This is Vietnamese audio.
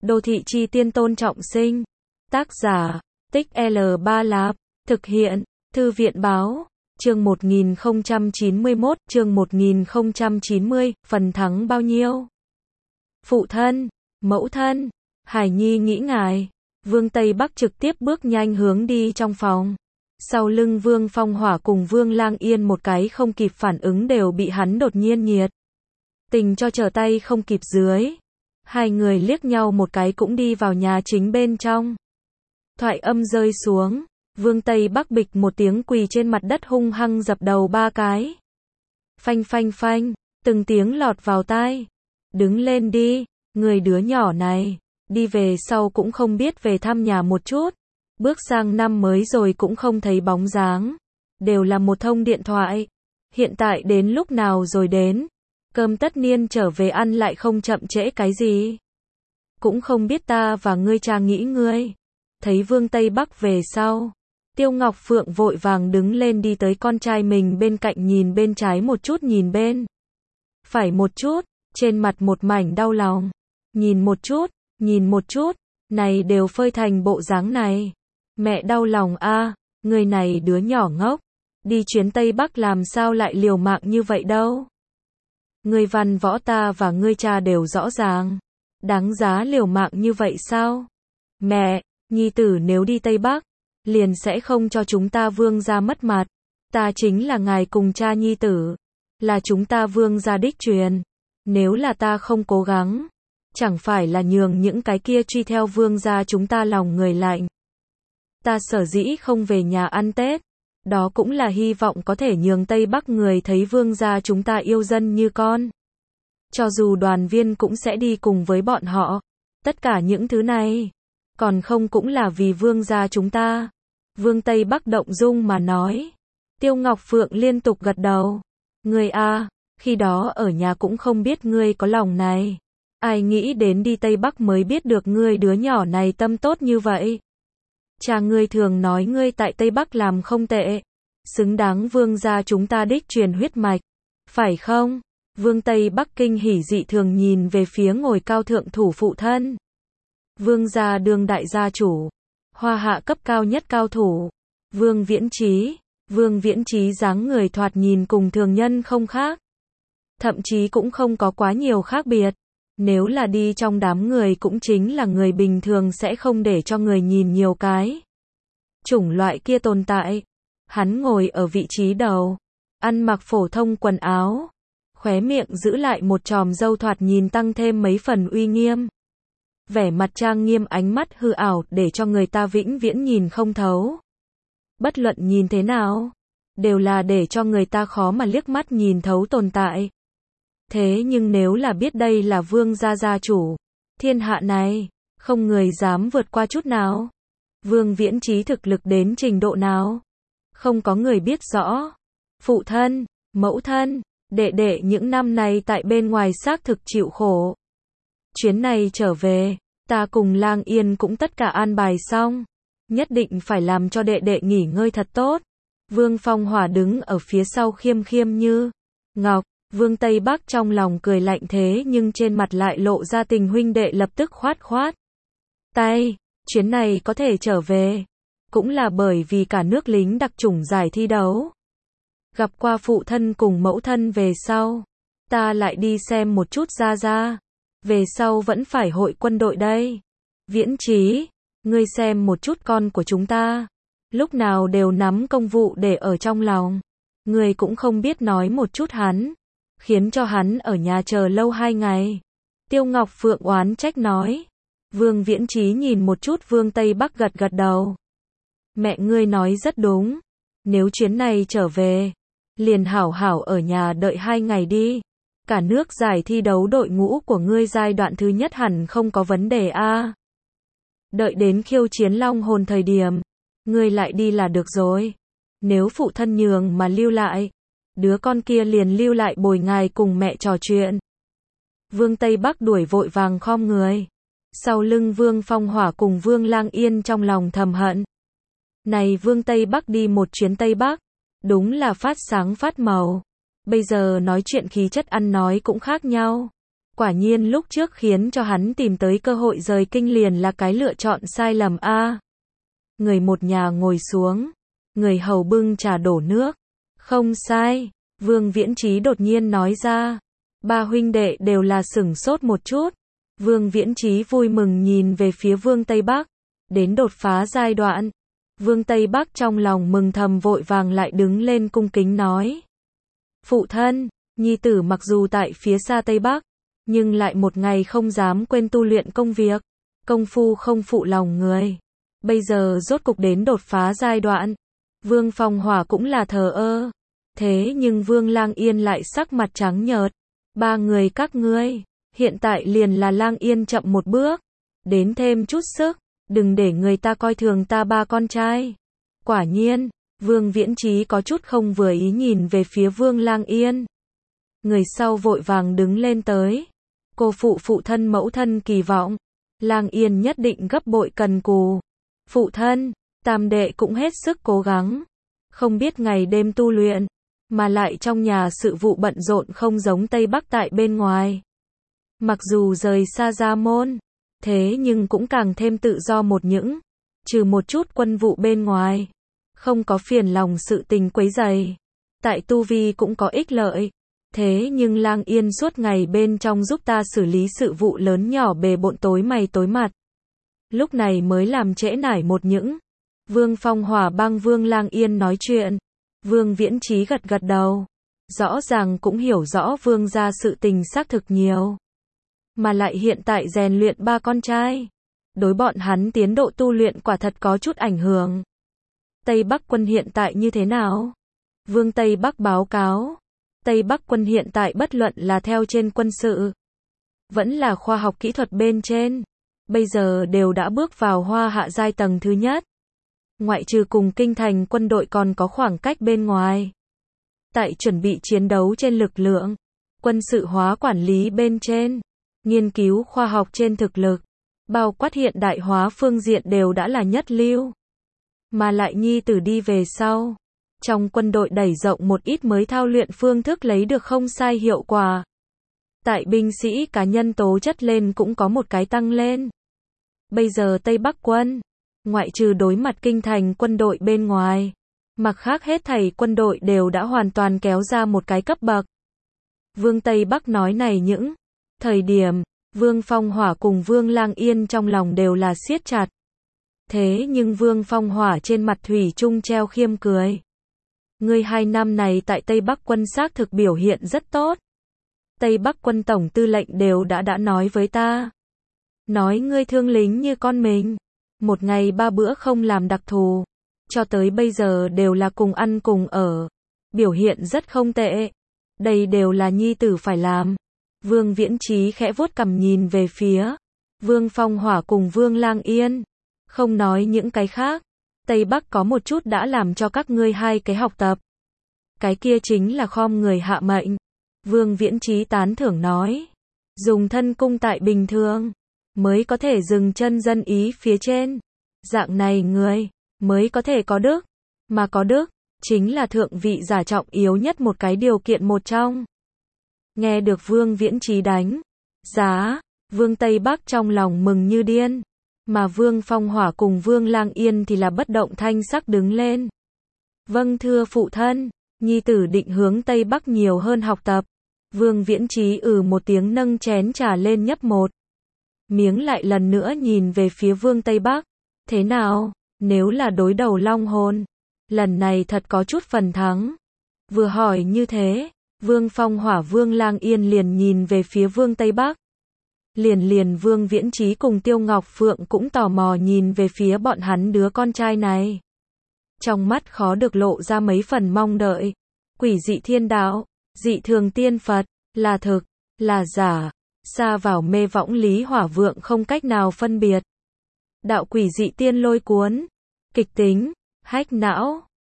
Đô thị chi tiên Tôn Trọng Sinh. Tác giả, Tích L3 Lạp. Thực hiện, Thư viện báo. Chương 1091, chương 1090, phần thắng bao nhiêu? Phụ thân, mẫu thân, Hải Nhi nghĩ ngài. Vương Tây Bắc trực tiếp bước nhanh hướng đi trong phòng. Sau lưng Vương Phong Hỏa cùng Vương Lang Yên một cái không kịp phản ứng đều bị hắn đột nhiên nhiệt tình cho trở tay không kịp dưới. Hai người liếc nhau một cái cũng đi vào nhà chính bên trong. Thoại âm rơi xuống, Vương Tây Bắc bịch một tiếng quỳ trên mặt đất hung hăng dập đầu ba cái. Phanh phanh phanh, từng tiếng lọt vào tai. Đứng lên đi, người đứa nhỏ này, đi về sau cũng không biết về thăm nhà một chút. Bước sang năm mới rồi cũng không thấy bóng dáng. Đều là một thông điện thoại. Hiện tại đến lúc nào rồi đến. Cơm tất niên trở về ăn lại không chậm trễ cái gì. Cũng không biết ta và ngươi cha nghĩ ngươi. Thấy Vương Tây Bắc về sau. Tiêu Ngọc Phượng vội vàng đứng lên đi tới con trai mình bên cạnh, nhìn bên trái một chút, nhìn bên phải một chút, trên mặt một mảnh đau lòng. Nhìn một chút, này đều phơi thành bộ dáng này. Mẹ đau lòng a, người này đứa nhỏ ngốc. Đi chuyến Tây Bắc làm sao lại liều mạng như vậy đâu. Ngươi văn võ ta và ngươi cha đều rõ ràng. Đáng giá liều mạng như vậy sao? Mẹ, nhi tử nếu đi Tây Bắc, liền sẽ không cho chúng ta Vương gia mất mặt. Ta chính là ngài cùng cha nhi tử. Là chúng ta Vương gia đích truyền. Nếu là ta không cố gắng, chẳng phải là nhường những cái kia truy theo Vương gia chúng ta lòng người lạnh. Ta sở dĩ không về nhà ăn Tết, đó cũng là hy vọng có thể nhường Tây Bắc người thấy Vương gia chúng ta yêu dân như con. Cho dù đoàn viên cũng sẽ đi cùng với bọn họ. Tất cả những thứ này, còn không cũng là vì Vương gia chúng ta. Vương Tây Bắc động dung mà nói. Tiêu Ngọc Phượng liên tục gật đầu. Ngươi a, khi đó ở nhà cũng không biết ngươi có lòng này. Ai nghĩ đến đi Tây Bắc mới biết được ngươi đứa nhỏ này tâm tốt như vậy. Cha ngươi thường nói ngươi tại Tây Bắc làm không tệ. Xứng đáng Vương gia chúng ta đích truyền huyết mạch. Phải không? Vương Tây Bắc kinh hỉ dị thường nhìn về phía ngồi cao thượng thủ phụ thân. Vương gia đương đại gia chủ. Hoa hạ cấp cao nhất cao thủ. Vương Viễn Chí. Vương Viễn Chí dáng người thoạt nhìn cùng thường nhân không khác. Thậm chí cũng không có quá nhiều khác biệt. Nếu là đi trong đám người cũng chính là người bình thường sẽ không để cho người nhìn nhiều cái. Chủng loại kia tồn tại. Hắn ngồi ở vị trí đầu. Ăn mặc phổ thông quần áo. Khóe miệng giữ lại một chòm râu thoạt nhìn tăng thêm mấy phần uy nghiêm. Vẻ mặt trang nghiêm, ánh mắt hư ảo để cho người ta vĩnh viễn nhìn không thấu. Bất luận nhìn thế nào, đều là để cho người ta khó mà liếc mắt nhìn thấu tồn tại. Thế nhưng nếu là biết đây là Vương gia gia chủ, thiên hạ này, không người dám vượt qua chút nào. Vương Viễn Chí thực lực đến trình độ nào? Không có người biết rõ. Phụ thân, mẫu thân, đệ đệ những năm này tại bên ngoài xác thực chịu khổ. Chuyến này trở về, ta cùng Lang Yên cũng tất cả an bài xong. Nhất định phải làm cho đệ đệ nghỉ ngơi thật tốt. Vương Phong Hỏa đứng ở phía sau khiêm khiêm như ngọc. Vương Tây Bắc trong lòng cười lạnh thế nhưng trên mặt lại lộ ra tình huynh đệ lập tức khoát khoát tay. Chuyến này có thể trở về, cũng là bởi vì cả nước lính đặc chủng giải thi đấu. Gặp qua phụ thân cùng mẫu thân về sau, ta lại đi xem một chút gia gia. Về sau vẫn phải hội quân đội đây. Viễn Chí, ngươi xem một chút con của chúng ta. Lúc nào đều nắm công vụ để ở trong lòng. Ngươi cũng không biết nói một chút hắn. Khiến cho hắn ở nhà chờ lâu 2 ngày. Tiêu Ngọc Phượng oán trách nói. Vương Viễn Chí nhìn một chút Vương Tây Bắc gật gật đầu. Mẹ ngươi nói rất đúng. Nếu chuyến này trở về, liền hảo hảo ở nhà đợi 2 ngày đi. Cả nước giải thi đấu đội ngũ của ngươi giai đoạn thứ nhất hẳn không có vấn đề a. Đợi đến khiêu chiến Long Hồn thời điểm, ngươi lại đi là được rồi. Nếu phụ thân nhường mà lưu lại, đứa con kia liền lưu lại bồi ngài cùng mẹ trò chuyện. Vương Tây Bắc đuổi vội vàng khom người. Sau lưng Vương Phong Hỏa cùng Vương Lang Yên trong lòng thầm hận. Này Vương Tây Bắc đi một chuyến Tây Bắc, đúng là phát sáng phát màu. Bây giờ nói chuyện khí chất ăn nói cũng khác nhau. Quả nhiên lúc trước khiến cho hắn tìm tới cơ hội rời kinh liền là cái lựa chọn sai lầm a. Người một nhà ngồi xuống, người hầu bưng trà đổ nước. Không sai, Vương Viễn Chí đột nhiên nói ra. Ba huynh đệ đều là sửng sốt một chút. Vương Viễn Chí vui mừng nhìn về phía Vương Tây Bắc. Đến đột phá giai đoạn. Vương Tây Bắc trong lòng mừng thầm vội vàng lại đứng lên cung kính nói. Phụ thân, nhi tử mặc dù tại phía xa Tây Bắc, nhưng lại một ngày không dám quên tu luyện công việc. Công phu không phụ lòng người. Bây giờ rốt cục đến đột phá giai đoạn. Vương Phong Hỏa cũng là thờ ơ. Thế nhưng Vương Lang Yên lại sắc mặt trắng nhợt. Ba người các ngươi, hiện tại liền là Lang Yên chậm một bước. Đến thêm chút sức, đừng để người ta coi thường ta ba con trai. Quả nhiên, Vương Viễn Chí có chút không vừa ý nhìn về phía Vương Lang Yên. Người sau vội vàng đứng lên tới. Cô phụ thân mẫu thân kỳ vọng. Lang Yên nhất định gấp bội cần cù. Phụ thân, tam đệ cũng hết sức cố gắng. Không biết ngày đêm tu luyện, mà lại trong nhà sự vụ bận rộn không giống Tây Bắc tại bên ngoài. Mặc dù rời xa gia môn, thế nhưng cũng càng thêm tự do một những, trừ một chút quân vụ bên ngoài. Không có phiền lòng sự tình quấy rầy. Tại tu vi cũng có ích lợi. Thế nhưng Lang Yên suốt ngày bên trong giúp ta xử lý sự vụ lớn nhỏ bề bộn tối mày tối mặt. Lúc này mới làm trễ nải một những. Vương Phong Hỏa bang Vương Lang Yên nói chuyện. Vương Viễn Chí gật gật đầu. Rõ ràng cũng hiểu rõ Vương gia sự tình xác thực nhiều. Mà lại hiện tại rèn luyện ba con trai. Đối bọn hắn tiến độ tu luyện quả thật có chút ảnh hưởng. Tây Bắc quân hiện tại như thế nào? Vương Tây Bắc báo cáo. Tây Bắc quân hiện tại bất luận là theo trên quân sự, vẫn là khoa học kỹ thuật bên trên. Bây giờ đều đã bước vào hoa hạ giai tầng thứ nhất. Ngoại trừ cùng kinh thành quân đội còn có khoảng cách bên ngoài. Tại chuẩn bị chiến đấu trên lực lượng, quân sự hóa quản lý bên trên, nghiên cứu khoa học trên thực lực, bao quát hiện đại hóa phương diện đều đã là nhất lưu. Mà lại nhi tử đi về sau, trong quân đội đẩy rộng một ít mới thao luyện phương thức lấy được không sai hiệu quả. Tại binh sĩ cá nhân tố chất lên cũng có một cái tăng lên. Bây giờ Tây Bắc quân, ngoại trừ đối mặt kinh thành quân đội bên ngoài, mặt khác hết thảy quân đội đều đã hoàn toàn kéo ra một cái cấp bậc. Vương Tây Bắc nói này những thời điểm, Vương Phong Hỏa cùng Vương Lang Yên trong lòng đều là siết chặt. Thế nhưng Vương Phong Hỏa trên mặt thủy chung treo khiêm cười. Ngươi 2 năm này tại Tây Bắc quân xác thực biểu hiện rất tốt. Tây Bắc quân tổng tư lệnh đều đã nói với ta. Nói ngươi thương lính như con mình. Một ngày 3 bữa không làm đặc thù. Cho tới bây giờ đều là cùng ăn cùng ở. Biểu hiện rất không tệ. Đây đều là nhi tử phải làm. Vương Viễn Chí khẽ vuốt cằm nhìn về phía Vương Phong Hỏa cùng Vương Lang Yên. Không nói những cái khác. Tây Bắc có một chút đã làm cho các ngươi hai cái học tập. Cái kia chính là khom người hạ mệnh. Vương Viễn Chí tán thưởng nói. Dùng thân cung tại bình thường, mới có thể dừng chân dân ý phía trên. Dạng này người, mới có thể có đức. Mà có đức, chính là thượng vị giả trọng yếu nhất một cái điều kiện một trong. Nghe được Vương Viễn Chí đánh giá, Vương Tây Bắc trong lòng mừng như điên. Mà Vương Phong Hỏa cùng Vương Lang Yên thì là bất động thanh sắc đứng lên. Vâng thưa phụ thân, nhi tử định hướng Tây Bắc nhiều hơn học tập. Vương Viễn Chí một tiếng nâng chén trà lên nhấp một miếng lại lần nữa nhìn về phía Vương Tây Bắc. Thế nào, nếu là đối đầu Long Hồn, lần này thật có chút phần thắng. Vừa hỏi như thế, Vương Phong Hỏa Vương Lang Yên liền nhìn về phía Vương Tây Bắc. Liền Vương Viễn Chí cùng Tiêu Ngọc Phượng cũng tò mò nhìn về phía bọn hắn đứa con trai này. Trong mắt khó được lộ ra mấy phần mong đợi. Quỷ dị thiên đạo, dị thường tiên Phật, là thực, là giả, xa vào mê võng Lý Hỏa Vượng không cách nào phân biệt. Đạo quỷ dị tiên lôi cuốn, kịch tính, hách não,